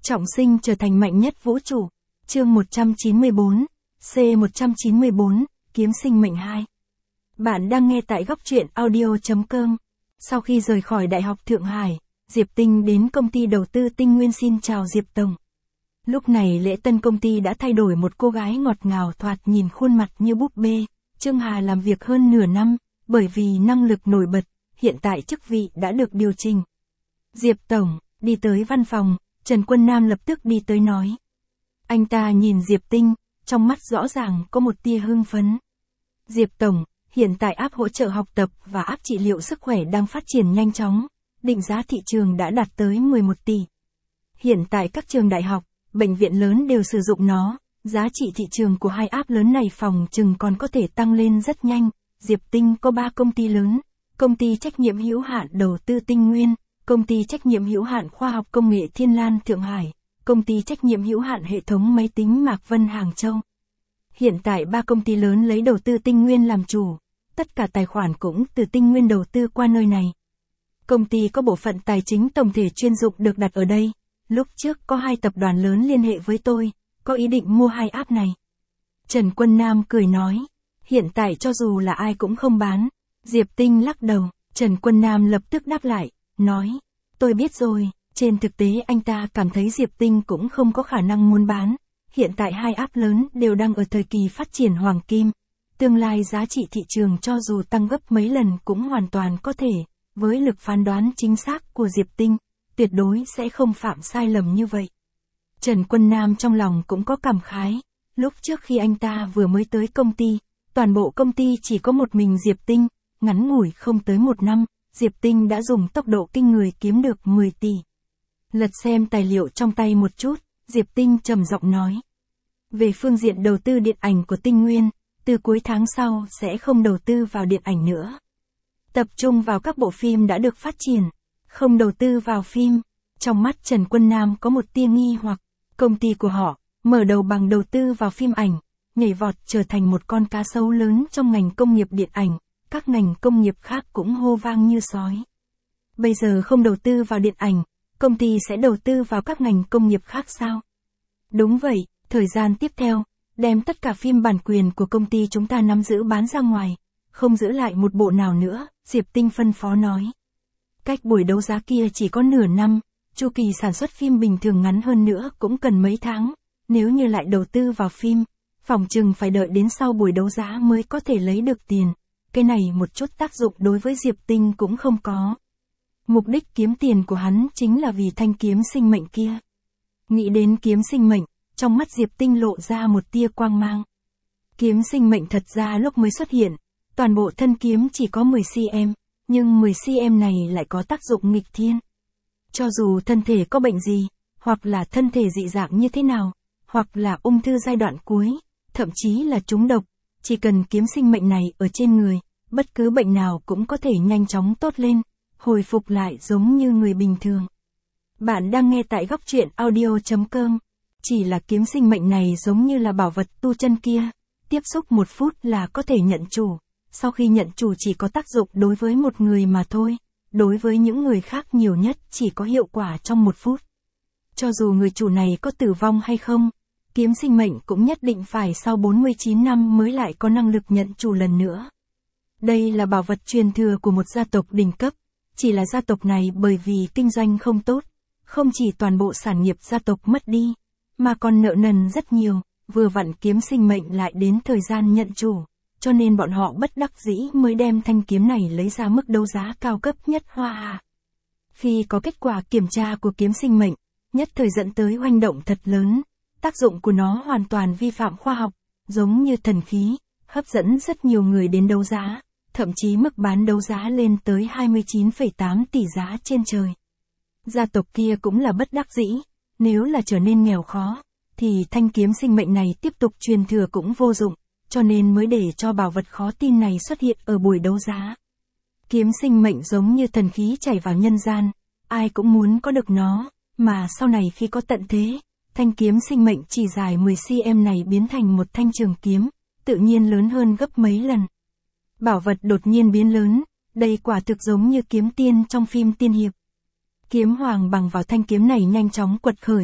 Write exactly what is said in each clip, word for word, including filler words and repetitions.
Trọng sinh trở thành mạnh nhất vũ trụ. Chương một trăm chín mươi tư, C một trăm chín mươi tư, Kiếm sinh mệnh hai. Bạn đang nghe tại góc truyện audio chấm com. Sau khi rời khỏi Đại học Thượng Hải, Diệp Tinh đến công ty đầu tư Tinh Nguyên xin chào Diệp Tổng. Lúc này lễ tân công ty đã thay đổi một cô gái ngọt ngào thoạt nhìn khuôn mặt như búp bê. Trương Hà làm việc hơn nửa năm, bởi vì năng lực nổi bật, hiện tại chức vị đã được điều chỉnh. Diệp Tổng, đi tới văn phòng, Trần Quân Nam lập tức đi tới nói. Anh ta nhìn Diệp Tinh, trong mắt rõ ràng có một tia hưng phấn. Diệp Tổng, hiện tại app hỗ trợ học tập và app trị liệu sức khỏe đang phát triển nhanh chóng, định giá thị trường đã đạt tới mười một tỷ. Hiện tại các trường đại học, bệnh viện lớn đều sử dụng nó, giá trị thị trường của hai app lớn này phòng chừng còn có thể tăng lên rất nhanh. Diệp Tinh có ba công ty lớn, công ty trách nhiệm hữu hạn đầu tư Tinh Nguyên, công ty trách nhiệm hữu hạn khoa học công nghệ Thiên Lan Thượng Hải, công ty trách nhiệm hữu hạn hệ thống máy tính Mạc Vân Hàng Châu. Hiện tại ba công ty lớn lấy đầu tư Tinh Nguyên làm chủ, tất cả tài khoản cũng từ Tinh Nguyên đầu tư qua nơi này. Công ty có bộ phận tài chính tổng thể chuyên dụng được đặt ở đây. Lúc trước có hai tập đoàn lớn liên hệ với tôi, có ý định mua hai app này. Trần Quân Nam cười nói, hiện tại cho dù là ai cũng không bán. Diệp Tinh lắc đầu, Trần Quân Nam lập tức đáp lại, nói, tôi biết rồi. Trên thực tế anh ta cảm thấy Diệp Tinh cũng không có khả năng muốn bán. Hiện tại hai app lớn đều đang ở thời kỳ phát triển hoàng kim. Tương lai giá trị thị trường cho dù tăng gấp mấy lần cũng hoàn toàn có thể, với lực phán đoán chính xác của Diệp Tinh, tuyệt đối sẽ không phạm sai lầm như vậy. Trần Quân Nam trong lòng cũng có cảm khái, lúc trước khi anh ta vừa mới tới công ty, toàn bộ công ty chỉ có một mình Diệp Tinh, ngắn ngủi không tới một năm, Diệp Tinh đã dùng tốc độ kinh người kiếm được mười tỷ. Lật xem tài liệu trong tay một chút, Diệp Tinh trầm giọng nói. Về phương diện đầu tư điện ảnh của Tinh Nguyên, từ cuối tháng sau sẽ không đầu tư vào điện ảnh nữa. Tập trung vào các bộ phim đã được phát triển, không đầu tư vào phim. Trong mắt Trần Quân Nam có một tia nghi hoặc, công ty của họ, mở đầu bằng đầu tư vào phim ảnh, nhảy vọt trở thành một con cá sấu lớn trong ngành công nghiệp điện ảnh, các ngành công nghiệp khác cũng hô vang như sói. Bây giờ không đầu tư vào điện ảnh, công ty sẽ đầu tư vào các ngành công nghiệp khác sao? Đúng vậy, thời gian tiếp theo, đem tất cả phim bản quyền của công ty chúng ta nắm giữ bán ra ngoài, không giữ lại một bộ nào nữa, Diệp Tinh phân phó nói. Cách buổi đấu giá kia chỉ có nửa năm, chu kỳ sản xuất phim bình thường ngắn hơn nữa cũng cần mấy tháng, nếu như lại đầu tư vào phim, phòng chừng phải đợi đến sau buổi đấu giá mới có thể lấy được tiền, cái này một chút tác dụng đối với Diệp Tinh cũng không có. Mục đích kiếm tiền của hắn chính là vì thanh kiếm sinh mệnh kia. Nghĩ đến kiếm sinh mệnh, trong mắt Diệp Tinh lộ ra một tia quang mang. Kiếm sinh mệnh thật ra lúc mới xuất hiện, toàn bộ thân kiếm chỉ có mười xăng-ti-mét, nhưng mười xăng-ti-mét này lại có tác dụng nghịch thiên. Cho dù thân thể có bệnh gì, hoặc là thân thể dị dạng như thế nào, hoặc là ung thư giai đoạn cuối, thậm chí là trúng độc, chỉ cần kiếm sinh mệnh này ở trên người, bất cứ bệnh nào cũng có thể nhanh chóng tốt lên, hồi phục lại giống như người bình thường. Bạn đang nghe tại góc truyện audio chấm com. Chỉ là kiếm sinh mệnh này giống như là bảo vật tu chân kia, tiếp xúc một phút là có thể nhận chủ, sau khi nhận chủ chỉ có tác dụng đối với một người mà thôi, đối với những người khác nhiều nhất chỉ có hiệu quả trong một phút. Cho dù người chủ này có tử vong hay không, kiếm sinh mệnh cũng nhất định phải sau bốn mươi chín năm mới lại có năng lực nhận chủ lần nữa. Đây là bảo vật truyền thừa của một gia tộc đỉnh cấp, chỉ là gia tộc này bởi vì kinh doanh không tốt, không chỉ toàn bộ sản nghiệp gia tộc mất đi, mà còn nợ nần rất nhiều, vừa vặn kiếm sinh mệnh lại đến thời gian nhận chủ, cho nên bọn họ bất đắc dĩ mới đem thanh kiếm này lấy ra mức đấu giá cao cấp nhất Hoa Hạ. Khi có kết quả kiểm tra của kiếm sinh mệnh, nhất thời dẫn tới hoành động thật lớn, tác dụng của nó hoàn toàn vi phạm khoa học, giống như thần khí, hấp dẫn rất nhiều người đến đấu giá, thậm chí mức bán đấu giá lên tới hai mươi chín phẩy tám tỷ giá trên trời. Gia tộc kia cũng là bất đắc dĩ. Nếu là trở nên nghèo khó, thì thanh kiếm sinh mệnh này tiếp tục truyền thừa cũng vô dụng, cho nên mới để cho bảo vật khó tin này xuất hiện ở buổi đấu giá. Kiếm sinh mệnh giống như thần khí chảy vào nhân gian, ai cũng muốn có được nó, mà sau này khi có tận thế, thanh kiếm sinh mệnh chỉ dài mười xăng-ti-mét này biến thành một thanh trường kiếm, tự nhiên lớn hơn gấp mấy lần. Bảo vật đột nhiên biến lớn, đây quả thực giống như kiếm tiên trong phim tiên hiệp. Kiếm hoàng bằng vào thanh kiếm này nhanh chóng quật khởi,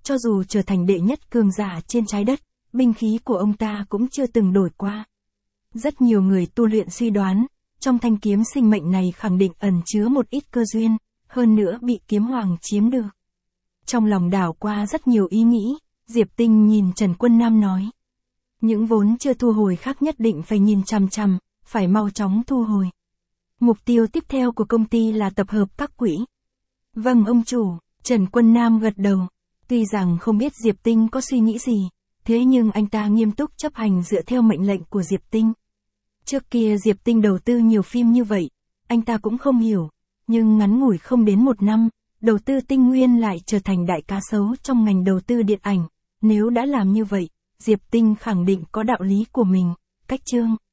Cho dù trở thành đệ nhất cường giả trên trái đất, binh khí của ông ta cũng chưa từng đổi qua. Rất nhiều người tu luyện suy đoán, trong thanh kiếm sinh mệnh này khẳng định ẩn chứa một ít cơ duyên, hơn nữa bị kiếm hoàng chiếm được. Trong lòng đảo qua rất nhiều ý nghĩ, Diệp Tinh nhìn Trần Quân Nam nói. Những vốn chưa thu hồi khác nhất định phải nhìn chằm chằm, phải mau chóng thu hồi. Mục tiêu tiếp theo của công ty là tập hợp các quỹ. Vâng ông chủ, Trần Quân Nam gật đầu. Tuy rằng không biết Diệp Tinh có suy nghĩ gì, thế nhưng anh ta nghiêm túc chấp hành dựa theo mệnh lệnh của Diệp Tinh. Trước kia Diệp Tinh đầu tư nhiều phim như vậy, anh ta cũng không hiểu, nhưng ngắn ngủi không đến một năm, đầu tư Tinh Nguyên lại trở thành đại cá sấu trong ngành đầu tư điện ảnh. Nếu đã làm như vậy, Diệp Tinh khẳng định có đạo lý của mình, cách chương.